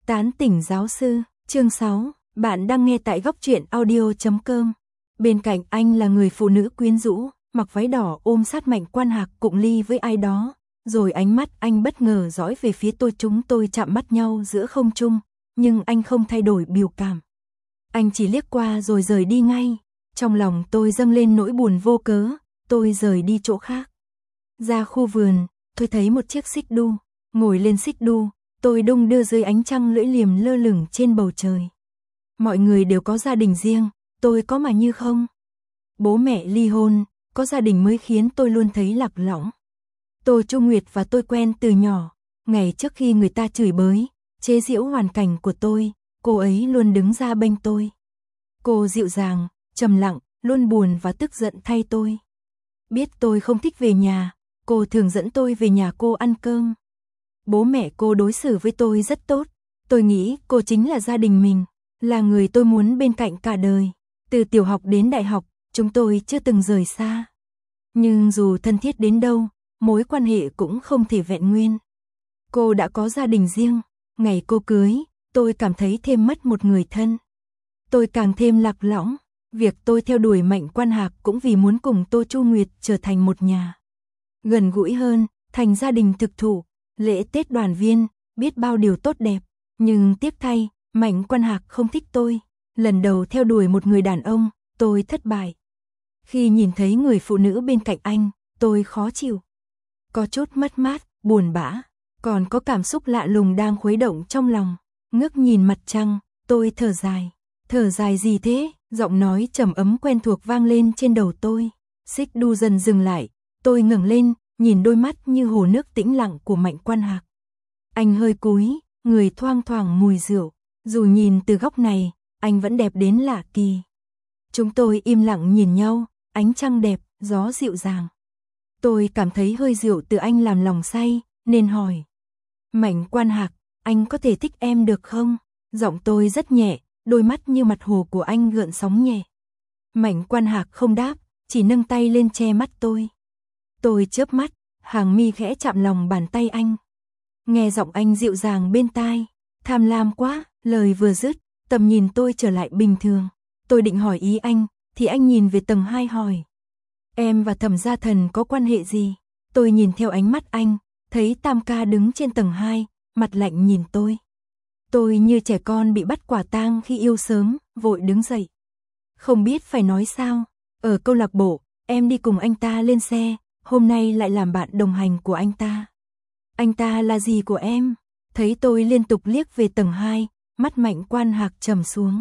Tán tỉnh giáo sư, chương 6, bạn đang nghe tại góc truyện audio.com. Bên cạnh anh là người phụ nữ quyến rũ, mặc váy đỏ ôm sát Mạnh Quan Hạc cụng ly với ai đó, rồi ánh mắt anh bất ngờ dõi về phía tôi, chúng tôi chạm mắt nhau giữa không trung, nhưng anh không thay đổi biểu cảm. Anh chỉ liếc qua rồi rời đi ngay, trong lòng tôi dâng lên nỗi buồn vô cớ, tôi rời đi chỗ khác. Ra khu vườn, tôi thấy một chiếc xích đu, ngồi lên xích đu, tôi đung đưa dưới ánh trăng lưỡi liềm lơ lửng trên bầu trời. Mọi người đều có gia đình riêng, tôi có mà như không. Bố mẹ ly hôn, có gia đình mới khiến tôi luôn thấy lạc lõng. Tô Chu Nguyệt và tôi quen từ nhỏ, ngày trước khi người ta chửi bới, chế giễu hoàn cảnh của tôi, cô ấy luôn đứng ra bênh tôi. Cô dịu dàng, trầm lặng, luôn buồn và tức giận thay tôi. Biết tôi không thích về nhà, cô thường dẫn tôi về nhà cô ăn cơm. Bố mẹ cô đối xử với tôi rất tốt, tôi nghĩ cô chính là gia đình mình, là người tôi muốn bên cạnh cả đời. Từ tiểu học đến đại học, chúng tôi chưa từng rời xa. Nhưng dù thân thiết đến đâu, mối quan hệ cũng không thể vẹn nguyên. Cô đã có gia đình riêng, ngày cô cưới, tôi cảm thấy thêm mất một người thân. Tôi càng thêm lạc lõng, việc tôi theo đuổi Mạnh Quan Hạc cũng vì muốn cùng Tô Chu Nguyệt trở thành một nhà. Gần gũi hơn, thành gia đình thực thụ, lễ Tết đoàn viên, biết bao điều tốt đẹp. Nhưng tiếc thay, Mạnh Quan Hạc không thích tôi. Lần đầu theo đuổi một người đàn ông, tôi thất bại. Khi nhìn thấy người phụ nữ bên cạnh anh, tôi khó chịu. Có chút mất mát, buồn bã, còn có cảm xúc lạ lùng đang khuấy động trong lòng. Ngước nhìn mặt trăng, tôi thở dài. Thở dài gì thế? Giọng nói trầm ấm quen thuộc vang lên trên đầu tôi. Xích đu dần dừng lại, tôi ngẩng lên, nhìn đôi mắt như hồ nước tĩnh lặng của Mạnh Quan Hạc. Anh hơi cúi, người thoang thoảng mùi rượu. Dù nhìn từ góc này, anh vẫn đẹp đến lạ kỳ. Chúng tôi im lặng nhìn nhau, ánh trăng đẹp, gió dịu dàng. Tôi cảm thấy hơi rượu từ anh làm lòng say, nên hỏi. Mạnh Quan Hạc, anh có thể thích em được không? Giọng tôi rất nhẹ, đôi mắt như mặt hồ của anh gợn sóng nhẹ. Mạnh Quan Hạc không đáp, chỉ nâng tay lên che mắt tôi. Tôi chớp mắt, hàng mi khẽ chạm lòng bàn tay anh. Nghe giọng anh dịu dàng bên tai, tham lam quá, lời vừa dứt, tầm nhìn tôi trở lại bình thường. Tôi định hỏi ý anh, thì anh nhìn về tầng 2 hỏi. Em và Thẩm Gia Thần có quan hệ gì? Tôi nhìn theo ánh mắt anh, thấy Tam ca đứng trên tầng 2, mặt lạnh nhìn tôi. Tôi như trẻ con bị bắt quả tang khi yêu sớm, vội đứng dậy. Không biết phải nói sao, ở câu lạc bộ, em đi cùng anh ta lên xe, hôm nay lại làm bạn đồng hành của anh ta. Anh ta là gì của em? Thấy tôi liên tục liếc về tầng 2, mắt Mạnh Quan Hạc trầm xuống.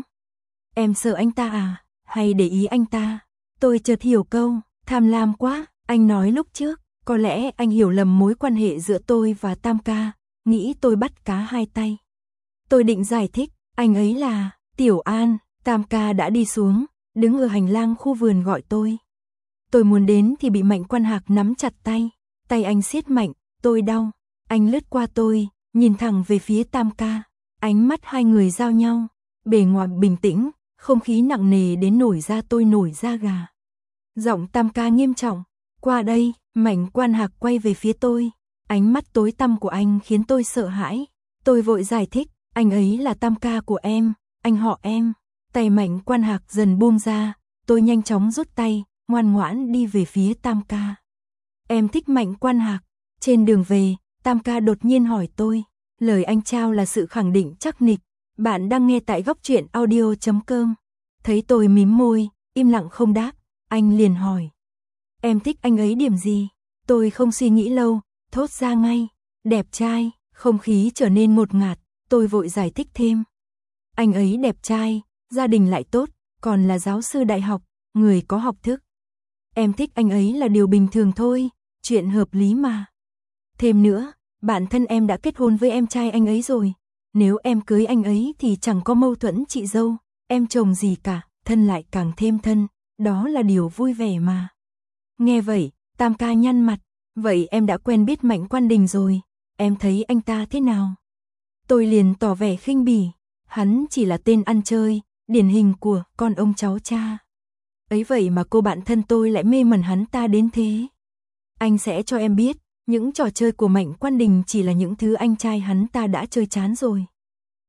Em sợ anh ta à? Hay để ý anh ta? Tôi chợt hiểu câu, tham lam quá, anh nói lúc trước, có lẽ anh hiểu lầm mối quan hệ giữa tôi và Tam ca, nghĩ tôi bắt cá hai tay. Tôi định giải thích, anh ấy là Tiểu An. Tam ca đã đi xuống, đứng ở hành lang khu vườn gọi tôi. Tôi muốn đến thì bị Mạnh Quan Hạc nắm chặt tay, tay anh siết mạnh, tôi đau. Anh lướt qua tôi, nhìn thẳng về phía Tam ca, ánh mắt hai người giao nhau, bề ngoài bình tĩnh, không khí nặng nề đến nổi da tôi nổi da gà. Giọng Tam ca nghiêm trọng, qua đây. Mạnh Quan Hạc quay về phía tôi, ánh mắt tối tăm của anh khiến tôi sợ hãi. Tôi vội giải thích, anh ấy là Tam ca của em, anh họ em. Tay Mạnh Quan Hạc dần buông ra, tôi nhanh chóng rút tay, ngoan ngoãn đi về phía Tam ca. Em thích Mạnh Quan Hạc. Trên đường về, Tam ca đột nhiên hỏi tôi, lời anh trao là sự khẳng định chắc nịch. Bạn đang nghe tại góc truyện audio.com. Thấy tôi mím môi, im lặng không đáp, anh liền hỏi. Em thích anh ấy điểm gì? Tôi không suy nghĩ lâu, thốt ra ngay, đẹp trai. Không khí trở nên ngột ngạt, tôi vội giải thích thêm. Anh ấy đẹp trai, gia đình lại tốt, còn là giáo sư đại học, người có học thức. Em thích anh ấy là điều bình thường thôi, chuyện hợp lý mà. Thêm nữa, bản thân em đã kết hôn với em trai anh ấy rồi. Nếu em cưới anh ấy thì chẳng có mâu thuẫn chị dâu, em chồng gì cả, thân lại càng thêm thân, đó là điều vui vẻ mà. Nghe vậy, Tam ca nhăn mặt, vậy em đã quen biết Mạnh Quan Đình rồi, em thấy anh ta thế nào? Tôi liền tỏ vẻ khinh bỉ, hắn chỉ là tên ăn chơi, điển hình của con ông cháu cha. Ấy vậy mà cô bạn thân tôi lại mê mẩn hắn ta đến thế. Anh sẽ cho em biết, những trò chơi của Mạnh Quan Đình chỉ là những thứ anh trai hắn ta đã chơi chán rồi.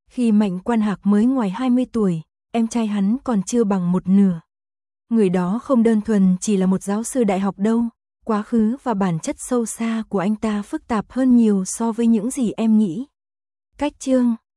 Khi Mạnh Quan Hạc mới ngoài 20 tuổi, em trai hắn còn chưa bằng một nửa. Người đó không đơn thuần chỉ là một giáo sư đại học đâu, quá khứ và bản chất sâu xa của anh ta phức tạp hơn nhiều so với những gì em nghĩ. Cách chương